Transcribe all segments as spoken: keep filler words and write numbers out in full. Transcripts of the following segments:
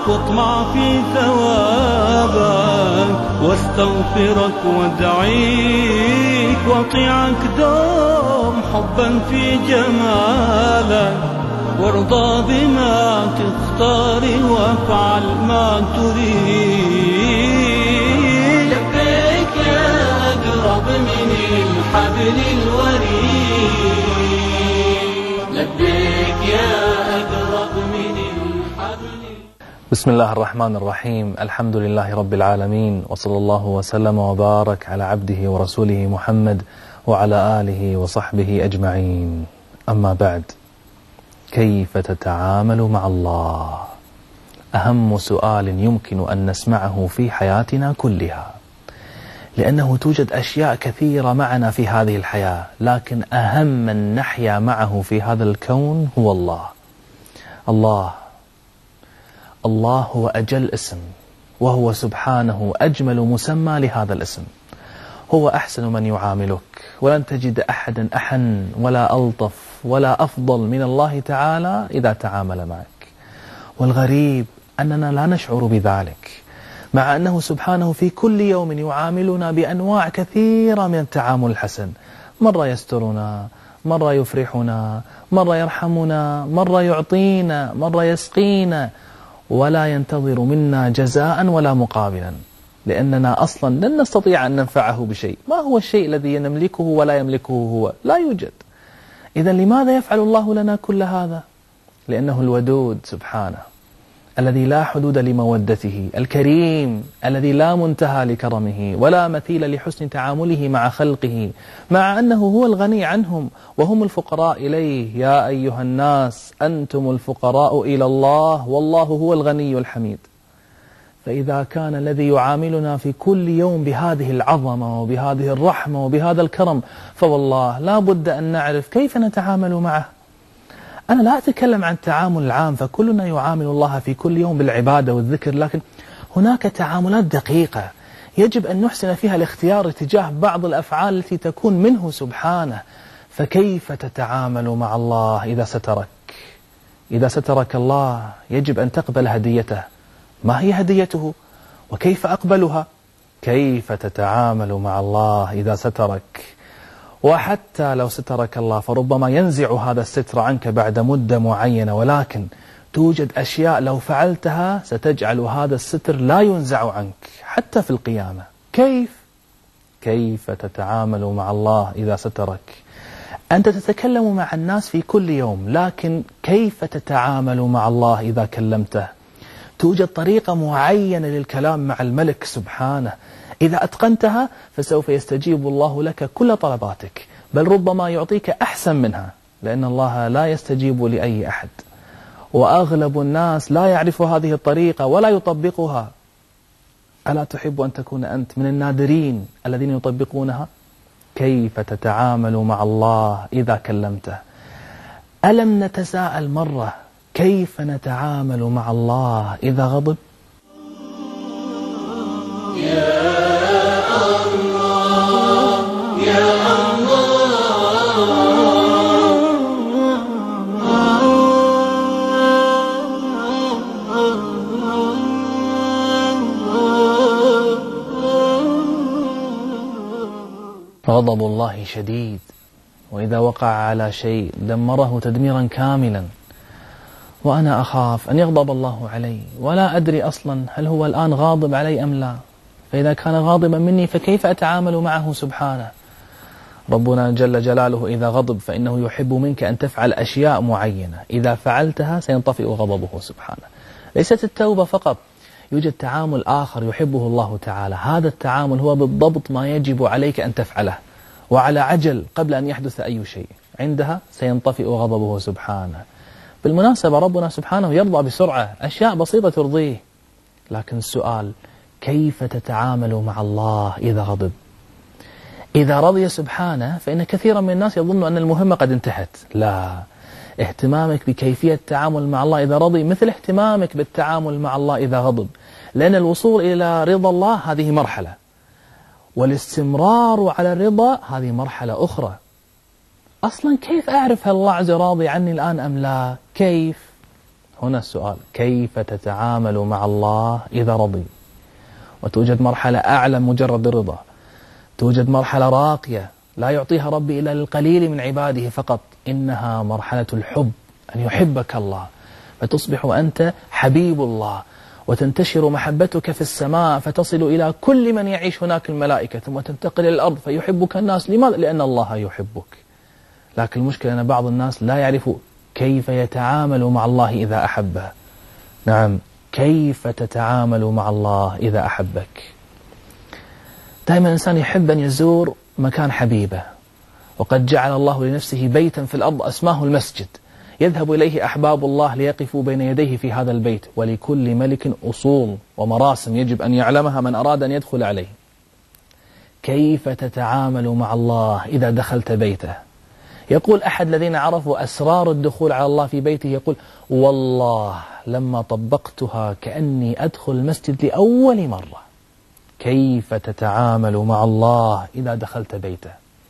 واطمع في ثوابك، واستغفرك وادعيك واطيعك دوم حبا في جمالك، وارضى بما تختار وافعل ما تريد. لبيك يا أقرب من الحبل الوريد، لبيك يا أقرب من الحبل. بسم الله الرحمن الرحيم. الحمد لله رب العالمين، وصلى الله وسلم وبارك على عبده ورسوله محمد وعلى آله وصحبه أجمعين. أما بعد، كيف تتعامل مع الله؟ أهم سؤال يمكن أن نسمعه في حياتنا كلها، لأنه توجد أشياء كثيرة معنا في هذه الحياة، لكن أهم من نحيا معه في هذا الكون هو الله. الله الله هو أجل اسم، وهو سبحانه أجمل مسمى لهذا الاسم. هو أحسن من يعاملك، ولن تجد أحدا أحن ولا ألطف ولا أفضل من الله تعالى إذا تعامل معك. والغريب أننا لا نشعر بذلك، مع أنه سبحانه في كل يوم يعاملنا بأنواع كثيرة من التعامل الحسن. مرة يسترنا، مرة يفرحنا، مرة يرحمنا، مرة يعطينا، مرة يسقينا، ولا ينتظر منا جزاء ولا مقابلا، لأننا أصلا لن نستطيع أن ننفعه بشيء. ما هو الشيء الذي نملكه ولا يملكه هو؟ لا يوجد. إذن لماذا يفعل الله لنا كل هذا؟ لأنه الودود سبحانه، الذي لا حدود لمودته، الكريم الذي لا منتهى لكرمه ولا مثيل لحسن تعامله مع خلقه، مع أنه هو الغني عنهم وهم الفقراء إليه. يا أيها الناس أنتم الفقراء إلى الله والله هو الغني الحميد. فإذا كان الذي يعاملنا في كل يوم بهذه العظمة وبهذه الرحمة وبهذا الكرم، فوالله لا بد أن نعرف كيف نتعامل معه. أنا لا أتكلم عن التعامل العام، فكلنا يعامل الله في كل يوم بالعبادة والذكر، لكن هناك تعاملات دقيقة يجب أن نحسن فيها الاختيار تجاه بعض الأفعال التي تكون منه سبحانه. فكيف تتعامل مع الله إذا سترك؟ إذا سترك الله يجب أن تقبل هديته. ما هي هديته؟ وكيف أقبلها؟ كيف تتعامل مع الله إذا سترك؟ وحتى لو سترك الله فربما ينزع هذا الستر عنك بعد مدة معينة، ولكن توجد أشياء لو فعلتها ستجعل هذا الستر لا ينزع عنك حتى في القيامة. كيف؟ كيف تتعامل مع الله إذا سترك؟ أنت تتكلم مع الناس في كل يوم، لكن كيف تتعامل مع الله إذا كلمته؟ توجد طريقة معينة للكلام مع الملك سبحانه، إذا أتقنتها فسوف يستجيب الله لك كل طلباتك، بل ربما يعطيك أحسن منها، لأن الله لا يستجيب لأي أحد، وأغلب الناس لا يعرف هذه الطريقة ولا يطبقها. ألا تحب أن تكون أنت من النادرين الذين يطبقونها؟ كيف تتعامل مع الله إذا كلمته؟ ألم نتساءل مرة كيف نتعامل مع الله إذا غضب؟ يا الله يا غضب الله شديد، وإذا وقع على شيء دمره تدميرا كاملا. وأنا أخاف أن يغضب الله علي ولا أدري أصلا هل هو الآن غاضب علي أم لا. فإذا كان غاضبا مني فكيف أتعامل معه سبحانه؟ ربنا جل جلاله إذا غضب فإنه يحب منك أن تفعل أشياء معينة، إذا فعلتها سينطفئ غضبه سبحانه. ليست التوبة فقط، يوجد تعامل آخر يحبه الله تعالى. هذا التعامل هو بالضبط ما يجب عليك أن تفعله وعلى عجل قبل أن يحدث أي شيء، عندها سينطفئ غضبه سبحانه. بالمناسبة ربنا سبحانه يرضى بسرعة، أشياء بسيطة ترضيه، لكن السؤال كيف تتعامل مع الله إذا غضب؟ إذا رضي سبحانه فإن كثيرا من الناس يظن أن المهمة قد انتهت. لا، اهتمامك بكيفية التعامل مع الله إذا رضي مثل اهتمامك بالتعامل مع الله إذا غضب، لأن الوصول إلى رضا الله هذه مرحلة، والاستمرار على الرضا هذه مرحلة أخرى. أصلا كيف أعرف هل الله عز وجل راضي عني الآن أم لا؟ كيف؟ هنا السؤال: كيف تتعامل مع الله إذا رضي؟ وتوجد مرحلة أعلى مجرد الرضا، توجد مرحلة راقية لا يعطيها ربي إلا للقليل من عباده فقط، إنها مرحلة الحب، أن يحبك الله فتصبح أنت حبيب الله، وتنتشر محبتك في السماء فتصل إلى كل من يعيش هناك الملائكة، ثم تنتقل إلى الأرض فيحبك الناس. لماذا؟ لأن الله يحبك. لكن المشكلة أن بعض الناس لا يعرف كيف يتعامل مع الله إذا أحبه. نعم، كيف تتعامل مع الله إذا أحبك؟ دائما الإنسان يحب أن يزور مكان حبيبه، وقد جعل الله لنفسه بيتا في الأرض أسماه المسجد، يذهب إليه أحباب الله ليقفوا بين يديه في هذا البيت، ولكل ملك أصول ومراسم يجب أن يعلمها من أراد أن يدخل عليه. كيف تتعامل مع الله إذا دخلت بيته؟ يقول أحد الذين عرفوا أسرار الدخول على الله في بيته، يقول: والله لما طبقتها كأني أدخل المسجد لأول مرة. كيف تتعامل مع الله إذا دخلت بيته؟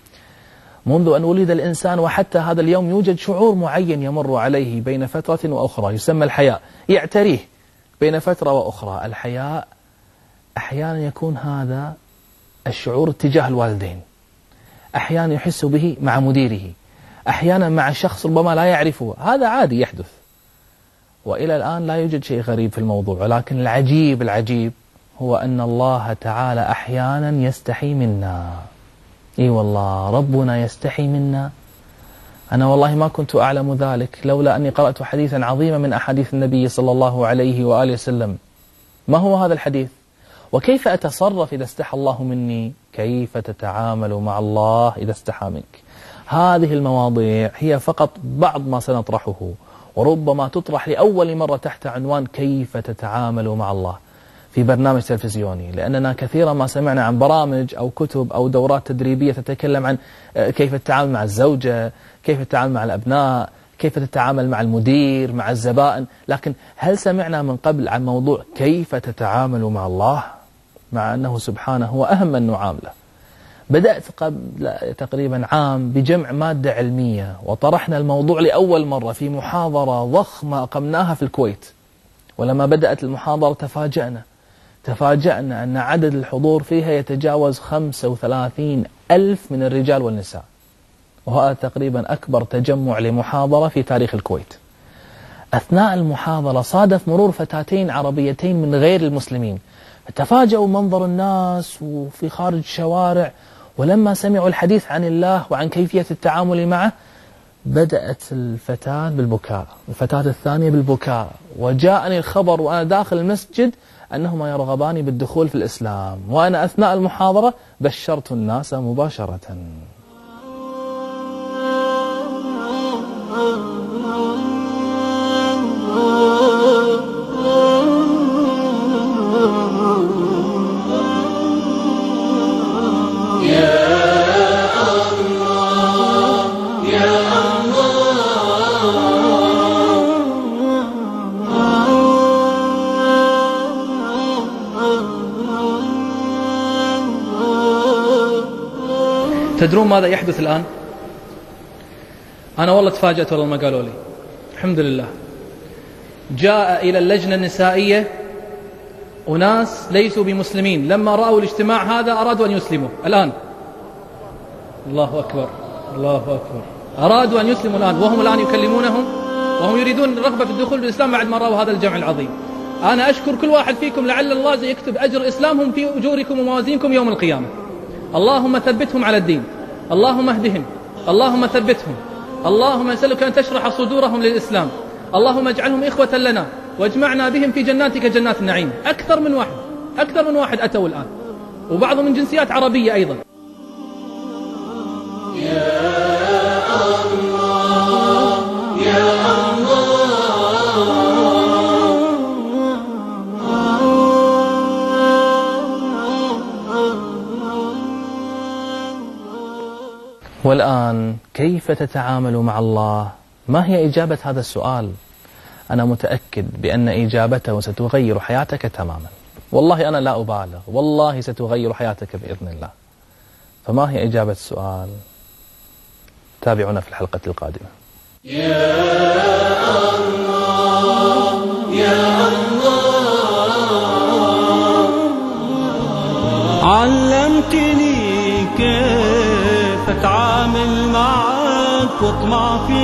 منذ أن ولد الإنسان وحتى هذا اليوم يوجد شعور معين يمر عليه بين فترة وأخرى يسمى الحياء، يعتريه بين فترة وأخرى. الحياء أحيانا يكون هذا الشعور تجاه الوالدين، أحيانا يحس به مع مديره، أحيانا مع شخص ربما لا يعرفه، هذا عادي يحدث. وإلى الآن لا يوجد شيء غريب في الموضوع، ولكن العجيب العجيب هو أن الله تعالى أحيانا يستحي منا. إي والله ربنا يستحي منا. أنا والله ما كنت أعلم ذلك لولا أني قرأت حديثا عظيما من أحاديث النبي صلى الله عليه وآله وسلم. ما هو هذا الحديث؟ وكيف أتصرف إذا استحى الله مني؟ كيف تتعامل مع الله إذا استحى منك؟ هذه المواضيع هي فقط بعض ما سنطرحه، وربما تطرح لأول مرة تحت عنوان كيف تتعامل مع الله في برنامج تلفزيوني، لأننا كثيرا ما سمعنا عن برامج أو كتب أو دورات تدريبية تتكلم عن كيف التعامل مع الزوجة، كيف التعامل مع الأبناء، كيف تتعامل مع المدير، مع الزبائن. لكن هل سمعنا من قبل عن موضوع كيف تتعامل مع الله؟ مع أنه سبحانه هو أهم من نعامله. بدأت قبل تقريبا عام بجمع مادة علمية، وطرحنا الموضوع لأول مرة في محاضرة ضخمة أقمناها في الكويت. ولما بدأت المحاضرة تفاجأنا تفاجأنا أن عدد الحضور فيها يتجاوز خمسة وثلاثين ألف من الرجال والنساء، وهذا تقريبا أكبر تجمع لمحاضرة في تاريخ الكويت. أثناء المحاضرة صادف مرور فتاتين عربيتين من غير المسلمين، تفاجأوا منظر الناس وفي خارج الشوارع، ولما سمعوا الحديث عن الله وعن كيفية التعامل معه بدأت الفتاة بالبكاء، الفتاة الثانية بالبكاء، وجاءني الخبر وأنا داخل المسجد أنهما يرغبان بالدخول في الإسلام، وأنا أثناء المحاضرة بشرت الناس مباشرة. تدرون ماذا يحدث الآن؟ أنا والله تفاجأت والله ما قالوا لي. الحمد لله جاء إلى اللجنة النسائية أناس ليسوا بمسلمين، لما رأوا الاجتماع هذا أرادوا أن يسلموا الآن. الله أكبر الله أكبر، أرادوا أن يسلموا الآن، وهم الآن يكلمونهم وهم يريدون الرغبة في الدخول بالإسلام بعد ما رأوا هذا الجمع العظيم. أنا أشكر كل واحد فيكم، لعل الله يكتب أجر إسلامهم في أجوركم وموازينكم يوم القيامة. اللهم ثبتهم على الدين، اللهم اهدهم، اللهم ثبتهم، اللهم أسألك أن تشرح صدورهم للإسلام، اللهم اجعلهم إخوة لنا واجمعنا بهم في جناتك جنات النعيم. أكثر من واحد أكثر من واحد أتوا الآن، وبعضهم من جنسيات عربية أيضا. يا الله يا والآن كيف تتعامل مع الله؟ ما هي إجابة هذا السؤال؟ أنا متأكد بأن إجابته ستغير حياتك تماما. والله أنا لا أبالغ، والله ستغير حياتك بإذن الله. فما هي إجابة السؤال؟ تابعونا في الحلقة القادمة. يا الله يا الله. علمتني كيف أتعامل معك واطمع في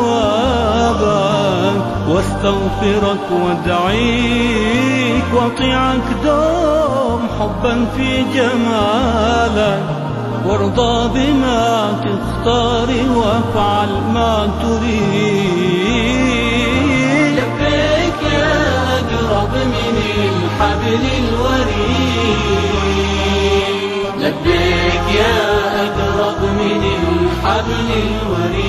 ثوابك، واستغفرك وادعيك واطيعك دوم حبا في جمالك، وارضى بما تختاري وافعل ما تريد. لبيك يا أقرب من الحبل الوريد، لبيك يا أقرب من الحبل الوريد.